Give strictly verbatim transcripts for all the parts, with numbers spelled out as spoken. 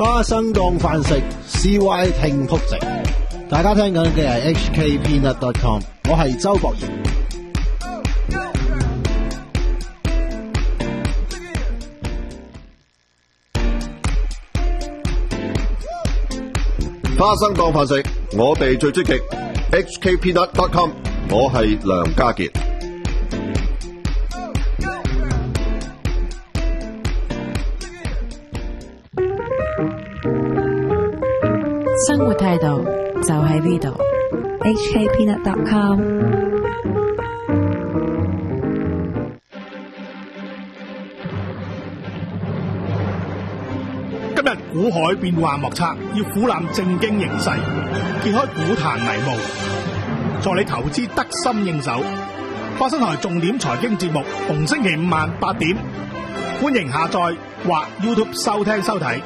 花生當飯食 ，C Y 聽仆直。大家聽緊嘅係 H K Peanut dot com， 我係周博賢。 花生當飯食，我哋最積極。H K Peanut dot com， 我係梁家傑。 生活態度就喺呢度 ，H K Peanut dot com。 今日股海變幻莫測，要俯瞰正經形勢，揭開股壇迷霧，助你投資得心應手。花生台重點財經節目，逢星期五晚八點，歡迎下載或 YouTube 收聽收睇。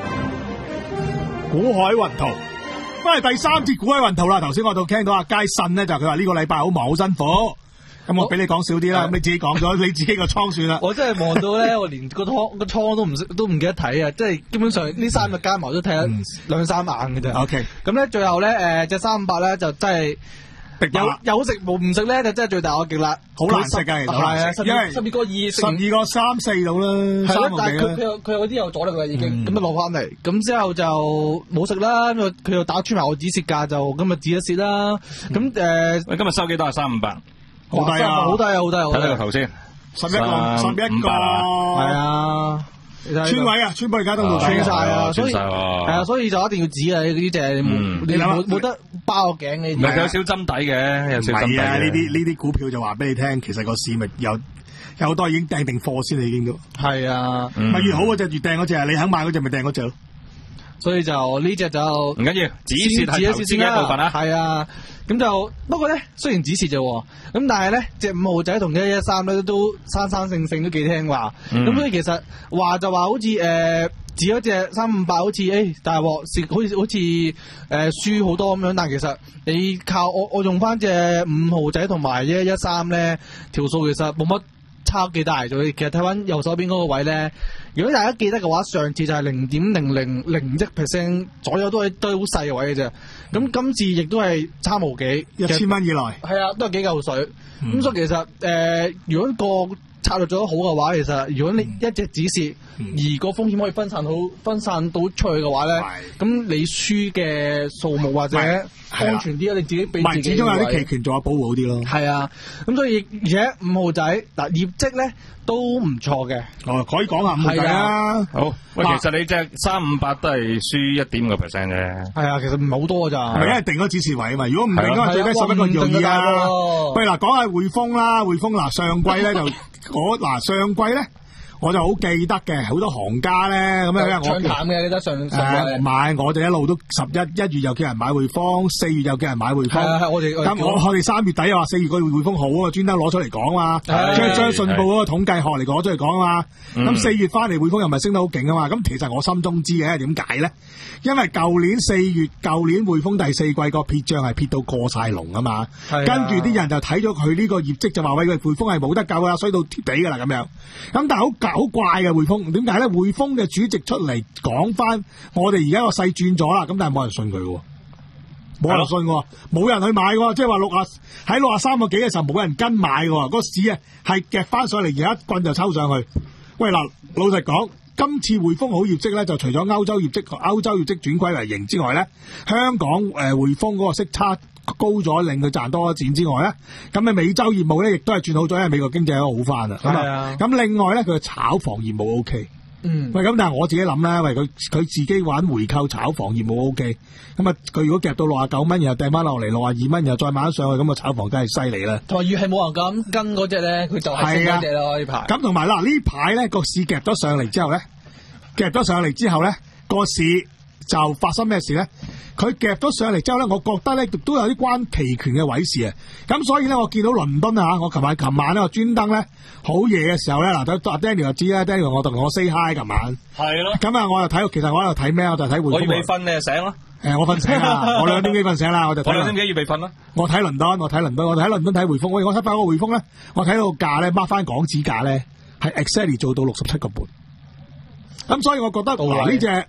股海雲圖，翻嚟第三節股海雲圖啦。頭先我度聽到阿佳信咧，就佢話呢個禮拜好忙好辛苦，咁我俾你講少啲啦。咁你自己講咗你自己個倉算啦。 我真係忙到咧，我連個倉個倉都唔識，都唔記得睇啊！即係基本上呢三日加埋都睇咗兩三眼嘅啫。OK，咁咧最後咧誒隻三五八咧就真係有有食冇唔食咧，就真係最大惡極啦。好難食㗎，其實係啊，因為十二個二， 十二個三四到啦，係咯。 但係佢佢佢有啲有阻力㗎已經，咁就落翻嚟。咁之後就冇食啦，咁佢又打穿埋我止蝕價，就今日止一蝕啦。咁誒， 喂，今日收幾多啊？三五八， 好低啊，好低啊，好低啊！ 睇睇個頭先， 十一個，十一個， 係啊。 穿位啊，穿波而家都冇穿晒啊，所以係啊，所以就一定要止啊！呢隻你冇冇得包個頸你。 唔係有少針底嘅，有少針底嘅。 呢啲呢啲股票就話俾你聽，其實個市咪有有好多已經訂定貨先，你已經都係啊。 咪越好嗰隻越訂嗰隻，你肯買嗰隻咪訂嗰隻咯。 所以就呢隻就唔緊要，止蝕係投資嘅一部分啦。 係啊。咁就不過咧，雖然止蝕啫，咁但係咧，隻五號仔同一一三咧都生生性性都幾聽話。咁、嗯、所以其實話就話好似誒止咗隻三五八，好似誒大鑊蝕，好似好似誒輸好多咁樣。但係其實你靠我我用翻隻五號仔同埋一一三咧條數，其實冇乜差幾大咗。其實睇翻右手邊嗰個位咧，如果大家記得嘅話，上次就係零點零零零一 percent 左右，都係都係好細嘅位嘅啫。咁今次亦都係差無幾， 一千蚊以內， 係啊，都係幾嚿水。咁、嗯、所以其實誒、呃，如果個策略做得好嘅話，其實如果你一隻止蝕，嗯、而個風險可以分散到分散到出去嘅話咧，咁你輸嘅數目或者安全啲啊，你自己俾自己。始終有啲期權做下保護好啲咯。係啊，咁所以而且五號仔嗱業績咧都唔錯嘅。 哦，可以講下五號仔啊。 好，喂，其實你隻三五八都係輸一點五個 percent 啫。 係啊，其實唔係好多咋。 係因為定咗指示位啊嘛。如果唔定嘅話，最低十一個容易啊。喂，嗱，講下匯豐啦，匯豐嗱上季咧就我嗱上季咧。我就好記得嘅，好多行家咧咁樣，我唱淡嘅記得上上誒買，我哋一路都十一一月又叫人買匯豐，四月又叫人買匯豐。 係係我哋咁我我哋三月底又話四月個匯豐好啊，專登攞出嚟講啊嘛，將將信報嗰個統計學嚟攞出嚟講啊嘛。咁四月翻嚟匯豐又咪升得好勁啊嘛。咁其實我心中知嘅點解咧？因為舊年四月，舊年匯豐第四季個撇帳係撇到過晒龍啊嘛。跟住啲人就睇咗佢呢個業績就話喂，佢匯豐係冇得救啦，衰到貼地噶啦咁樣。咁但係好好怪嘅匯豐，點解咧？匯豐嘅主席出嚟講翻，我哋而家個勢轉咗啦，咁但係冇人信佢喎，冇人信喎，冇人去買喎，即係話六啊喺六啊三個幾嘅時候冇人跟買喎，個市啊係夾翻上嚟，而家一棍就抽上去。喂嗱，老實講，今次匯豐好業績咧，就除咗歐洲業績、歐洲業績轉虧為盈之外咧，香港誒匯豐嗰個息差高咗，令佢賺多咗錢之外咧，咁啊美洲業務咧亦都係轉好咗，因為美國經濟都好翻啦。係啊，咁另外咧佢炒房業務 O K。嗯，喂，咁但係我自己諗咧，喂佢佢自己玩回購炒房業務 O K，咁啊佢如果夾到六啊九蚊，然後掟翻落嚟六啊二蚊，然後再買上去，咁啊炒房真係犀利啦。同埋越係冇人咁跟嗰隻咧，佢就係升嗰隻咯呢排。咁同埋嗱呢排咧個市夾咗上嚟之後咧，夾咗上嚟之後咧個市就發生咩事咧？佢夾咗上嚟之後咧，我覺得咧都有啲關期權嘅位事啊。咁所以咧，我見到倫敦啊，我琴晚琴晚咧，我專登咧好夜嘅時候咧，嗱，阿 Daniel 就知啦 ，Daniel 我同我 say hi 琴晚。係咯。咁啊，我又睇，其實我喺度睇咩？我就睇匯豐。我預備瞓，你就醒咯。誒，我瞓醒啦，我兩點幾瞓醒啦，我就睇。我兩點幾預備瞓啦。我睇倫敦，我睇倫敦，我睇倫敦睇匯豐。喂，我睇翻個匯豐咧，我睇到個價咧，mark 翻港紙價咧，係 exactly 做到六十七個半。咁所以我覺得嗱呢隻。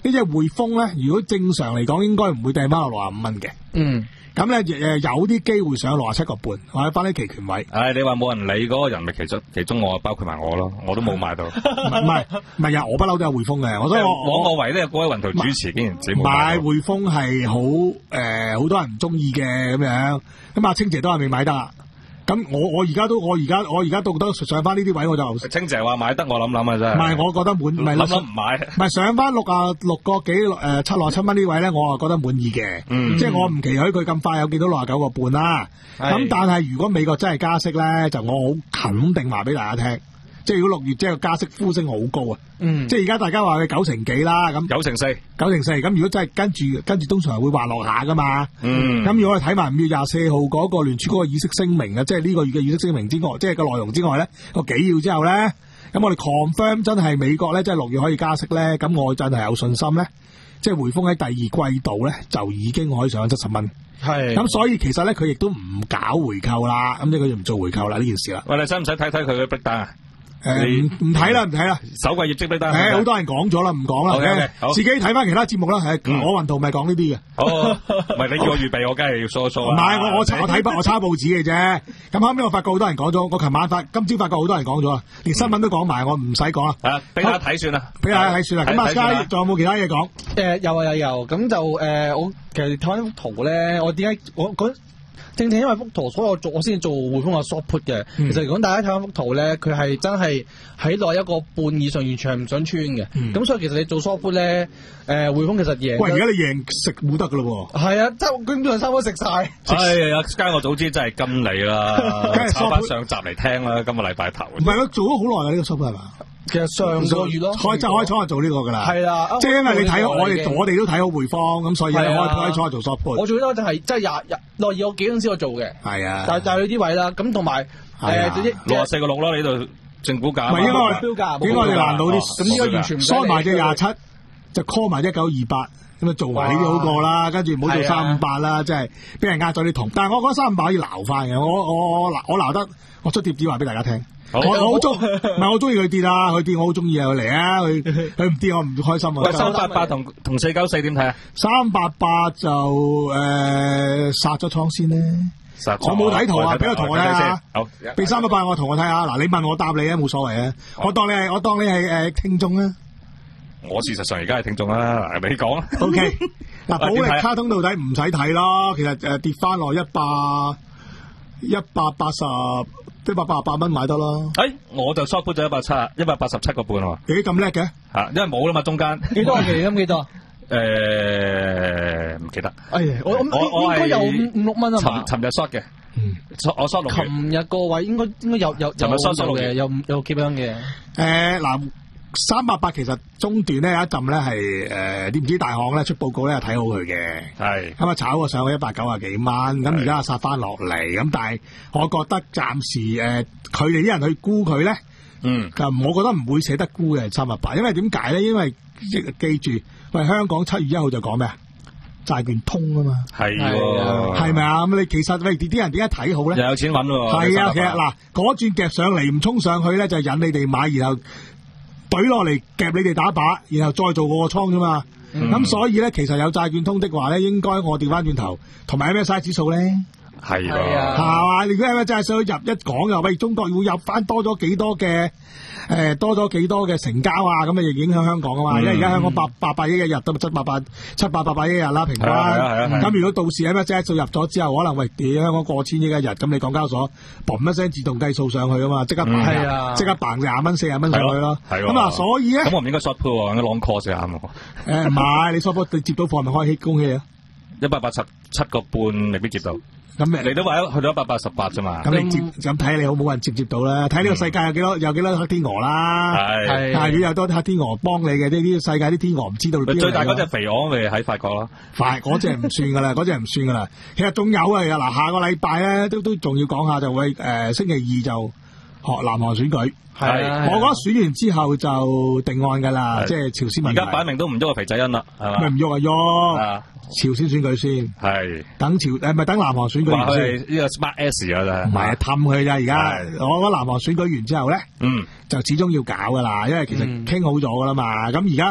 呢隻匯豐咧，如果正常嚟講，應該唔會掟翻落六十五蚊嘅。 嗯。 咁咧誒有啲機會上六十七個半，或者翻啲期權位。 唉，你話冇人理嗰個人，咪其中其中我包括埋我咯，我都冇買到。 唔係唔係啊，我不嬲都有匯豐嘅，我所以我我我唯呢個嗰位雲圖主持竟然自己冇買買到。 匯豐係好誒好多人唔中意嘅咁樣，咁阿清姐都係未買得。咁我我而家都我而家我而家到得上翻呢啲位我就清姐話買得，我諗諗啊真係。 唔係，我覺得滿唔係諗諗唔買。 唔係上翻六啊六個幾誒七六七蚊呢位咧，我啊覺得滿意嘅。 嗯即係我唔期許佢咁快有見到六啊九個半啦。咁但係如果美國真係加息咧，就我好肯定話俾大家聽。即係如果六月即係加息呼聲好高啊！ 嗯， 即係而家大家話佢九成幾啦，咁九成四， 九成四，咁如果真係跟住跟住，通常會滑落下噶嘛。 嗯， 咁如果我哋睇埋五月廿四號嗰個聯儲嗰個議息聲明啊，即係呢個月嘅議息聲明之外，即係個內容之外咧，個紀要之後咧，咁我哋 confirm 真係美國咧，即係六月可以加息咧，咁我真係有信心咧，即係匯豐喺第二季度咧就已經可以上七十蚊。 係。 咁所以其實咧，佢亦都唔搞回購啦，咁即係佢就唔做回購啦呢件事啦。 喂，你使唔使睇睇佢嘅 break 單啊？ 誒唔唔睇啦，唔睇啦。 首季業績 break 單。 誒，好多人講咗啦，唔講啦。 OK，OK，好自己睇翻其他節目啦。係我雲圖咪講呢啲嘅。 好，唔係你叫我預備，我梗係要梳一梳啦。 唔係，我我查我睇筆，我抄報紙嘅啫。咁後尾我發覺好多人講咗，我琴晚發，今朝發覺好多人講咗啦，連新聞都講埋，我唔使講啦。 係啊，俾大家睇算啦， 俾大家睇算啦。咁阿 Sky 仲有冇其他嘢講？ 誒有啊有有，咁就誒我其實睇翻幅圖咧，我點解我嗰正正因為幅圖，所以我做我先做匯豐嘅 short put 嘅。其實如果大家睇翻幅圖咧，佢係真係喺內一個半以上，完全係唔想穿嘅。咁所以其實你做 short put 咧，誒匯豐其實贏。 喂，而家你贏食冇得噶咯喎。 係啊，即係基本上差唔多食晒。 哎呀，間我早知真係跟你啦，抄翻上集嚟聽啦，今個禮拜頭。 唔係，我做咗好耐啦，呢個 short put 係嘛？ 其實上個月咯， 開就開初就做呢個噶啦。 係啦， 即係因為你睇我哋已經我哋都睇好匯豐，咁所以開開初就做 short put。 我最多就係即係廿廿內二我幾陣先我做嘅。 係啊。 但係但係呢啲位啦，咁同埋誒六十四個六啦，你度正股價。 唔係應該標價， 應該你難到啲。 咁呢個完全唔收埋隻廿七，就 call 埋一九二八。咁啊做埋呢啲好過啦，跟住唔好做三五八啦，即係俾人呃咗啲銅。但係我覺得三五八可以撈翻嘅，我我我我撈得，我出貼紙話俾大家聽。我我好中，唔係我中意佢跌啊，佢跌我好中意啊，佢嚟啊，佢佢唔跌我唔開心啊。 喂，三八八同同四九四點睇啊？ 三八八就誒殺咗倉先咧。我冇睇圖啊，俾個圖我睇下。 好， 俾三八八我圖我睇下。嗱，你問我答你啊，冇所謂啊。我當你係我當你係誒聽眾啊。 我事實上而家係聽眾啦，你講啦。 O K， 嗱，保力卡通到底唔使睇啦，其實誒跌翻落一百一百八十一百八十八蚊買得啦。 誒，我就 short put 咗一百七啊，一百八十七個半喎。 咦，咁叻嘅？ 嚇，因為冇啦嘛，中間。 幾多期金幾多？ 誒，唔記得。 哎呀，我我應該有五五六蚊啊嘛。 尋尋日 short 嘅，我 short 六。 尋日個位應該應該有有有嘅，有有幾蚊嘅。 誒嗱。三八八其實中段咧有一陣咧係誒啲唔知大行咧出報告咧睇好佢嘅， 係咁啊炒過上去一百九啊幾蚊，咁而家殺翻落嚟，咁但係我覺得暫時誒佢哋啲人去沽佢咧， 嗯， 咁我覺得唔會捨得沽嘅三八八，因為點解咧？因為記住，喂香港七月一號就講咩啊？債券通啊嘛， 係喎， 係咪啊？咁你其實喂啲人點解睇好咧？ 又有錢揾喎， 係啊，其實嗱嗰轉夾上嚟唔衝上去咧，就引你哋買，然後懟落嚟夾你哋打靶，然後再做個倉啫嘛。咁、嗯、所以咧，其實有債券通的話咧，應該我調翻轉頭，同埋 M S I 指數咧， 係啊， 係嘛？如果 M S I 想入一講又喂，中國會入翻多咗幾多嘅？誒、呃、多咗幾多嘅成交啊？咁啊，亦影響香港啊嘛。因為而家香港八八百億一日都七八百七八八百億一日啦，平均。咁、啊啊、如果到時 M S I 數入咗之後，可能喂，屌香港過千億一日，咁你港交所嘣一聲自動計數上去啊嘛，即刻即、嗯、刻嘭廿蚊四十蚊上去咯。咁啊，所以咧， 咁我唔應該 short put 喎，應該 long call 先啱喎。 誒唔係，你 short put 你接到貨咪開喜恭喜啊！ 一百八十七個半未必接到。 咁你都話去到一百八十八啫嘛？ 咁你接咁睇你好冇人接接到啦？睇呢個世界有幾多有幾多黑天鵝啦？係，但係如果有多啲黑天鵝幫你嘅，呢啲世界啲天鵝唔知道。 最大嗰隻肥鵝咪喺法國咯。快嗰隻唔算噶啦，嗰隻唔算噶啦。其實仲有啊，嗱下個禮拜咧都都仲要講下，就會誒、呃、星期二就學南韓選舉。係，我覺得選完之後就定案噶啦，即係朝鮮問題。 而家擺明都唔喐個肥仔恩啦，係嘛？ 咪唔喐啊喐！朝鮮選舉先，係等朝誒，咪等南韓選舉完先。 呢個 smart S 啊，真係唔係啊，氹佢咋而家。我覺得南韓選舉完之後咧，嗯，就始終要搞噶啦，因為其實傾好咗噶啦嘛。咁而家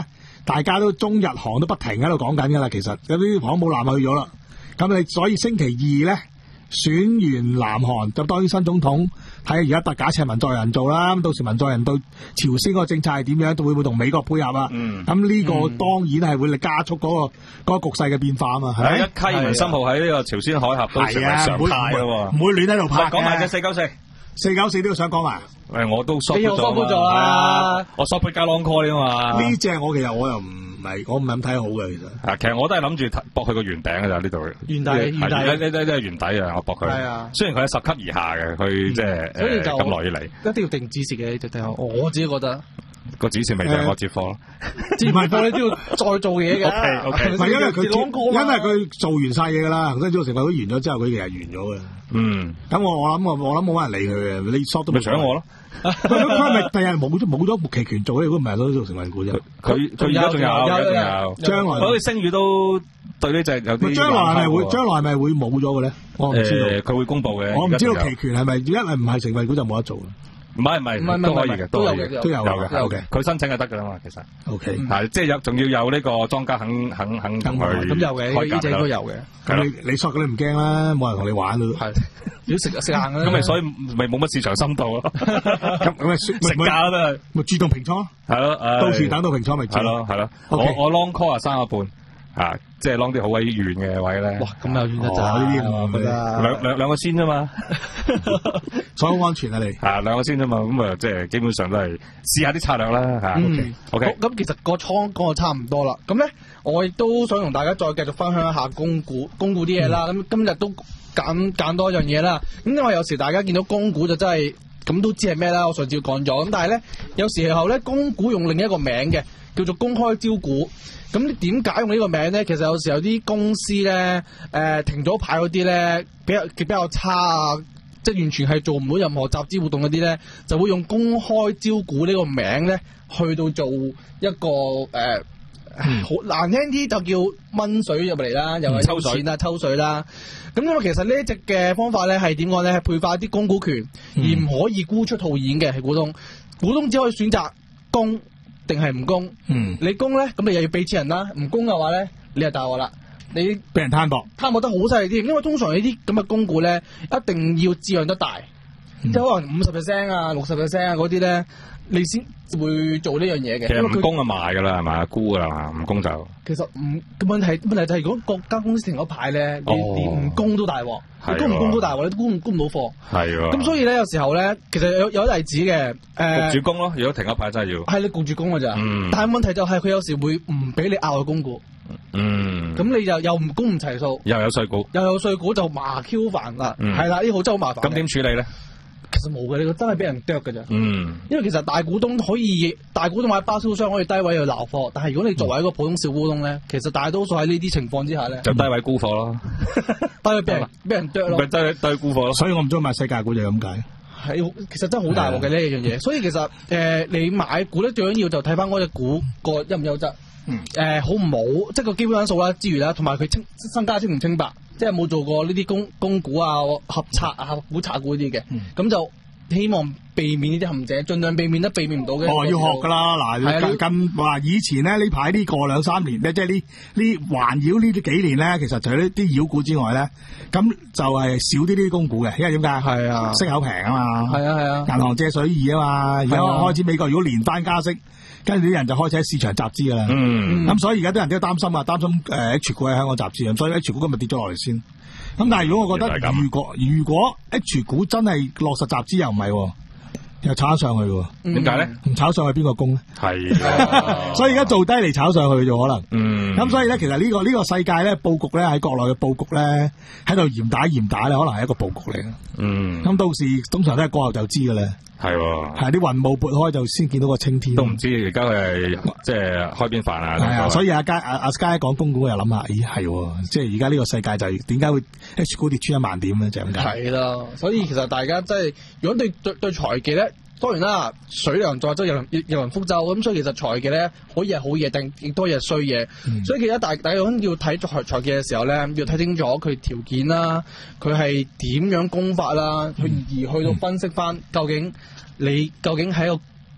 大家都中日韓都不停喺度講緊㗎啦。其實有啲航母艦去咗啦，咁你所以星期二咧選完南韓，就當然新總統睇下而家特假設文在寅做啦。咁到時文在寅對朝鮮嗰個政策係點樣，會唔會同美國配合啊？ 嗯， 咁呢個當然係會加速嗰、嗰個嗰個局勢嘅變化啊嘛。係一溪文森號喺呢個朝鮮海峽都成為常態㗎喎， 唔會亂喺度拍嘅。 講埋隻四九四。 四九四都要想講埋， 誒我都 short 咗咗啦， 我 short 加 long call 啊嘛。 呢隻我其實我又唔係，我唔係咁睇好嘅其實。 啊，其實我都係諗住駁佢個圓頂㗎咋呢度。 圓底，圓底， 呢呢呢係圓底啊！我駁佢。係啊。雖然佢係十級以下嘅，佢即係誒咁耐以嚟。 一定要定指示嘅呢隻頂，我自己覺得。 個指示未定，我接貨咯。 接埋貨你都要再做嘢嘅。 O K O K。 唔係因為佢，因為佢做完晒嘢㗎啦，跟住成份會完咗之後，佢其實完咗嘅。嗯。咁我我諗我我諗冇乜人理佢嘅，你 short 都咪搶我咯。 佢係咪第日冇咗冇咗期權做咧？如果唔係都做成份股啫。 佢佢而家仲有，而家仲有。 將來好似星宇都對呢隻有啲。 將來係咪會？將來係咪會冇咗嘅咧？我唔知道。 誒，佢會公佈嘅。 我唔知道期權係咪，因為唔係成份股就冇得做。 唔係唔係，都可以嘅，都有嘅， 都有嘅，有嘅。佢申請就得㗎啦嘛，其實。 O K。 係，即係有，仲要有呢個莊家肯肯肯同佢。 咁有嘅，呢隻都有嘅。 咁你你索嗰啲唔驚啦，冇人同你玩咯。 係。要食食硬啦。 咁咪所以咪冇乜市場深度咯。 咁咁咪食價都係。 咪主動平倉。 係咯，誒。 到時等到平倉咪知。 係咯係咯。我我 long call 啊三個半。啊，即係 long 啲好鬼遠嘅位咧。 哇，咁又遠得滯呢啲我覺得。 兩兩兩個先啫嘛。 所以好安全啊你。 係兩個先啫嘛，咁啊即係基本上都係試下啲策略啦嚇。 嗯 OK。 咁其實個倉講就差唔多啦。咁咧，我亦都想同大家再繼續分享一下供股供股啲嘢啦。咁、嗯、今日都揀揀多一樣嘢啦。咁因為有時大家見到供股就真係咁都知係咩啦。我上次講咗。咁但係咧，有時候咧供股用另一個名嘅，叫做公開招股。咁點解用呢個名咧？其實有時候啲公司咧，誒、呃、停咗牌嗰啲咧，比較比較差啊，即係完全係做唔到任何集資活動嗰啲咧，就會用公開招股呢個名咧，去到做一個誒，好、呃嗯、難聽啲就叫掹水入嚟啦，又係抽錢啦、抽水啦。咁因為其實呢一隻嘅方法咧係點講咧？係配發啲供股權，嗯、而唔可以沽出套現嘅，係股東。股東只可以選擇供定係唔供？嗯，你供咧，咁你又要俾錢人啦；唔供嘅話咧，你就大鑊啦，你俾人攤薄， 攤薄得好犀利啲。因為通常呢啲咁嘅供股咧，一定要質量得大，嗯、即係可能五十 percent 啊、六十 percent 啊嗰啲咧，你先會做呢樣嘢嘅。 其實唔供就賣噶啦，係嘛？沽噶啦嘛，唔供就。其實唔個問題問題就係如果國家公司停咗牌咧，你連唔供都大鑊，你供唔供都大鑊，你都沽唔沽唔到貨。係喎。咁所以咧，有時候咧，其實有有啲例子嘅，誒、呃。焗住供咯，如果停咗牌真係要。係你焗住供噶咋？嗯。但係問題就係佢有時會唔俾你拗去供股。嗯。咁你就又唔供唔齊數。又有稅股。又有稅股就麻 Q 煩啦。嗯。係啦，呢個真係好麻煩。咁點處理咧？其實冇嘅，你真係俾人啄嘅咋。嗯，因為其實大股東可以，大股東或者包銷商可以低位去撈貨，但係如果你作為一個普通小股東咧，其實大多數喺呢啲情況之下咧，就低位沽貨咯，低位俾人俾人啄咯，咪低低位沽貨咯。所以我唔中意買世界股就係咁解。係，其實真係好大鑊嘅呢一樣嘢。所以其實誒、呃，你買股咧最緊要就睇翻嗰隻股個優唔優質，誒、嗯、好唔好，即係個基本因素啦之餘啦，同埋佢清身家清唔清白。即係冇做過呢啲供供股啊、合拆啊、合股拆股啲嘅，咁、嗯、就希望避免呢啲陷阱，盡量避免都避免唔到嘅。哦，要學噶啦，嗱，咁話以前咧呢排呢個兩三年咧，即係呢呢環繞呢啲幾年咧，其實除咗呢啲妖股之外咧，咁就係少啲呢啲供股嘅，因為點解？係啊，息口平啊嘛，係啊係啊，銀行借水易啊嘛，而家開始美國如果連番加息。跟住啲人就開始喺市場集資噶啦，咁、嗯嗯、所以而家啲人都擔心啊，擔心誒、呃、H 股喺香港集資，咁所以 H 股今日跌咗落嚟先。咁但係如果我覺得如果如果 H 股真係落實集資又唔係，又炒上去喎，點解咧？唔炒上去邊個供咧？係、啊，所以而家做低嚟炒上去就可能。咁、嗯、所以咧，其實呢、這個呢、這個世界咧，佈局咧喺國內嘅佈局咧，喺度嚴打嚴打咧，可能係一個佈局嚟嘅。嗯。咁到時通常都係過後就知㗎啦。係喎，係啲雲霧撥開就先見到個青天。都唔知而家佢係即係開邊飯啊？係啊，所以阿佳阿阿 Sky 講供股又諗下，咦係，即係而家呢個世界就係點解會 H 股跌穿一萬點咧？就咁解。係啦，所以其實大家即係如果對對對財技咧，當然啦，水量載舟，有人有人覆舟咁，所以其實財技咧可以係好嘢，定亦都係衰嘢。嗯、所以其實大大家要睇財財技嘅時候咧，要睇清楚佢條件啦，佢係點樣供法啦，去、嗯、而去到分析翻究竟你究竟喺個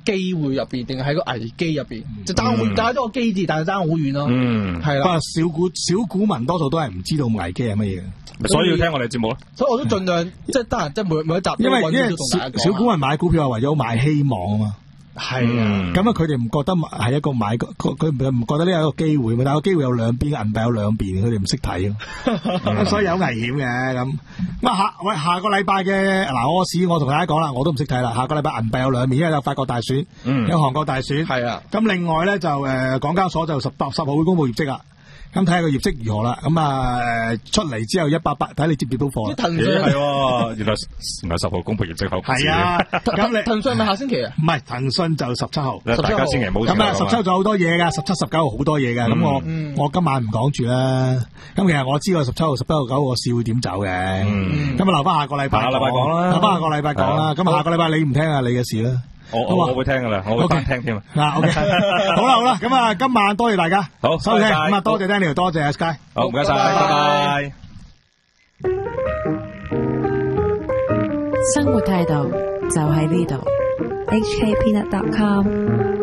機會入邊，定係喺個危機入邊？就爭好，加多個機字，但係爭好遠咯。 嗯， 係啦。 不過小股小股民多數都係唔知道危機係乜嘢嘅， 所以要聽我哋節目咯。 所以我都盡量即係得閒，即係每每一集都因為揾因為小少少同大家講小股民買股票係為咗買希望啊嘛。 係啊， 咁啊，佢哋唔覺得係一個買，佢佢唔覺得呢係一個機會，但係個機會有兩邊，銀幣有兩邊，佢哋唔識睇咯，所以有危險嘅咁。咁啊下喂下個禮拜嘅嗱，我市我同大家講啦，我都唔識睇啦。下個禮拜銀幣有兩面，因為有法國大選， 嗯有韓國大選， 係啊。 咁另外咧就誒港交所就十八十號會公佈業績啦。咁睇下個業績如何啦，咁啊出嚟之後一百八，睇你接唔接到貨啦。 騰訊咦係喎，原來原來十號公佈業績好。 係啊，咁你騰訊係咪下星期啊？ 唔係騰訊就十七號。 大家千祈唔好咁啊，十七仲有好多嘢噶，十七、十九號好多嘢噶。咁我嗯我今晚唔講住啦。咁其實我知道十七號、十七號、九號個市會點走嘅。 嗯咁啊留翻下個禮拜， 下個禮拜講啦留翻下個禮拜講啦。咁啊下個禮拜你唔聽啊，你嘅事啦。 我我我會聽噶啦，我會翻聽添啊。 嗱，OK，好啦好啦，咁啊今晚多謝大家好收聽， 多謝咁啊多謝 Daniel，多謝 Sky。 好，唔該晒，拜拜。 生活態度就喺呢度。H K Peanut dot com